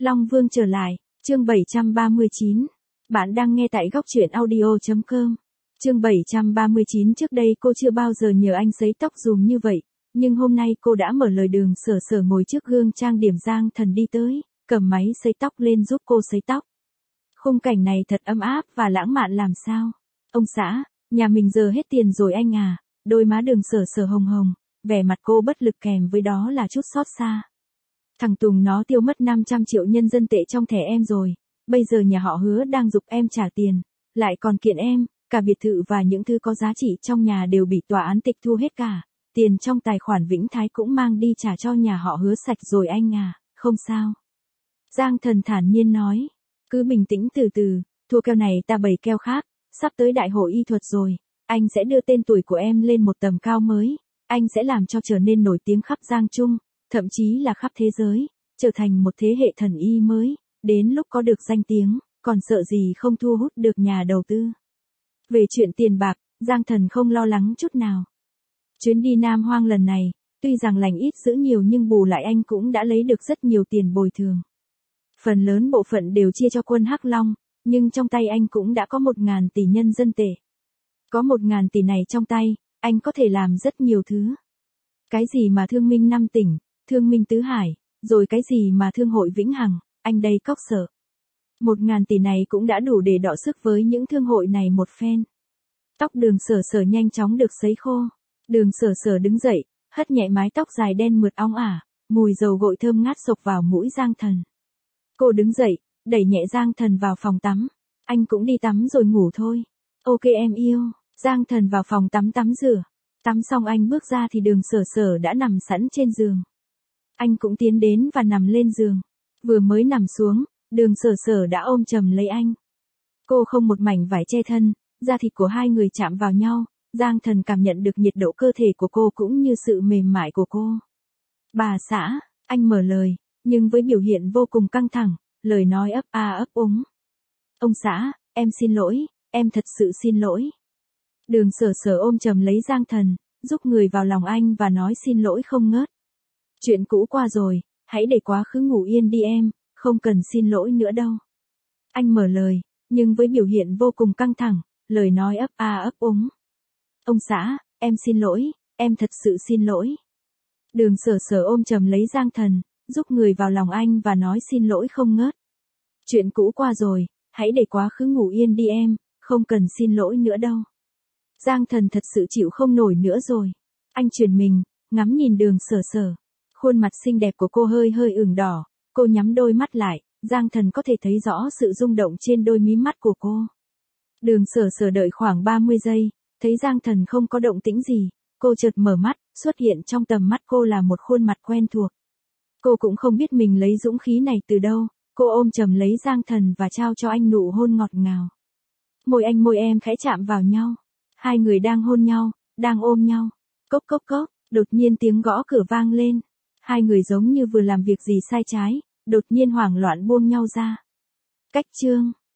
Long Vương trở lại, chương 739. Bạn đang nghe tại góc truyện audio.com. Chương 739. Trước đây cô chưa bao giờ nhờ anh sấy tóc dùm như vậy, nhưng hôm nay cô đã mở lời. Đường Sở Sở ngồi trước gương trang điểm, Giang Thần đi tới, cầm máy sấy tóc lên giúp cô sấy tóc. Khung cảnh này thật ấm áp và lãng mạn làm sao. Ông xã, nhà mình giờ hết tiền rồi anh à. Đôi má Đường Sở Sở hồng hồng, vẻ mặt cô bất lực kèm với đó là chút xót xa. Thằng Tùng nó tiêu mất 500 triệu nhân dân tệ trong thẻ em rồi, bây giờ nhà họ Hứa đang giục em trả tiền, lại còn kiện em, cả biệt thự và những thứ có giá trị trong nhà đều bị tòa án tịch thu hết cả, tiền trong tài khoản Vĩnh Thái cũng mang đi trả cho nhà họ Hứa sạch rồi anh à, không sao. Giang Thần thản nhiên nói, cứ bình tĩnh từ từ, thua keo này ta bày keo khác, sắp tới đại hội y thuật rồi, anh sẽ đưa tên tuổi của em lên một tầm cao mới, anh sẽ làm cho trở nên nổi tiếng khắp Giang Trung, thậm chí là khắp thế giới, trở thành một thế hệ thần y mới, đến lúc có được danh tiếng, còn sợ gì không thu hút được nhà đầu tư. Về chuyện tiền bạc, Giang Thần không lo lắng chút nào. Chuyến đi Nam Hoang lần này, tuy rằng lành ít dữ nhiều nhưng bù lại anh cũng đã lấy được rất nhiều tiền bồi thường. Phần lớn bộ phận đều chia cho quân Hắc Long, nhưng trong tay anh cũng đã có 1.000 tỷ nhân dân tệ. Có 1.000 tỷ này trong tay, anh có thể làm rất nhiều thứ. Cái gì mà thương minh 5 tỉnh, thương minh tứ hải, rồi cái gì mà thương hội Vĩnh Hằng, anh đây cóc sợ. 1.000 tỷ này cũng đã đủ để đọ sức với những thương hội này một phen. Tóc Đường Sở Sở nhanh chóng được sấy khô. Đường Sở Sở đứng dậy, hất nhẹ mái tóc dài đen mượt óng ả, mùi dầu gội thơm ngát xộc vào mũi Giang Thần. Cô đứng dậy, đẩy nhẹ Giang Thần vào phòng tắm. Anh cũng đi tắm rồi ngủ thôi. Ok em yêu. Giang Thần vào phòng tắm tắm rửa. Tắm xong anh bước ra thì Đường Sở Sở đã nằm sẵn trên giường. Anh cũng tiến đến và nằm lên giường. Vừa mới nằm xuống, Đường Sở Sở đã ôm chầm lấy anh. Cô không một mảnh vải che thân, da thịt của hai người chạm vào nhau, Giang Thần cảm nhận được nhiệt độ cơ thể của cô cũng như sự mềm mại của cô. Bà xã, anh mở lời, nhưng với biểu hiện vô cùng căng thẳng, lời nói ấp a ấp úng. Ông xã, em xin lỗi, em thật sự xin lỗi. Đường Sở Sở ôm chầm lấy Giang Thần, giúp người vào lòng anh và nói xin lỗi không ngớt. Chuyện cũ qua rồi, hãy để quá khứ ngủ yên đi em, không cần xin lỗi nữa đâu. Anh mở lời, nhưng với biểu hiện vô cùng căng thẳng, lời nói ấp a ấp úng. Ông xã, em xin lỗi, em thật sự xin lỗi. Đường Sở Sở ôm chầm lấy Giang Thần, giúp người vào lòng anh và nói xin lỗi không ngớt. Chuyện cũ qua rồi, hãy để quá khứ ngủ yên đi em, không cần xin lỗi nữa đâu. Giang Thần thật sự chịu không nổi nữa rồi. Anh chuyển mình, ngắm nhìn Đường Sở Sở. Khuôn mặt xinh đẹp của cô hơi hơi ửng đỏ, cô nhắm đôi mắt lại, Giang Thần có thể thấy rõ sự rung động trên đôi mí mắt của cô. Đường Sở Sở đợi khoảng 30 giây, thấy Giang Thần không có động tĩnh gì, cô chợt mở mắt, xuất hiện trong tầm mắt cô là một khuôn mặt quen thuộc. Cô cũng không biết mình lấy dũng khí này từ đâu, cô ôm chầm lấy Giang Thần và trao cho anh nụ hôn ngọt ngào. Môi anh môi em khẽ chạm vào nhau, hai người đang hôn nhau, đang ôm nhau. Cốc cốc cốc, đột nhiên tiếng gõ cửa vang lên. Hai người giống như vừa làm việc gì sai trái, đột nhiên hoảng loạn buông nhau ra. Cách chương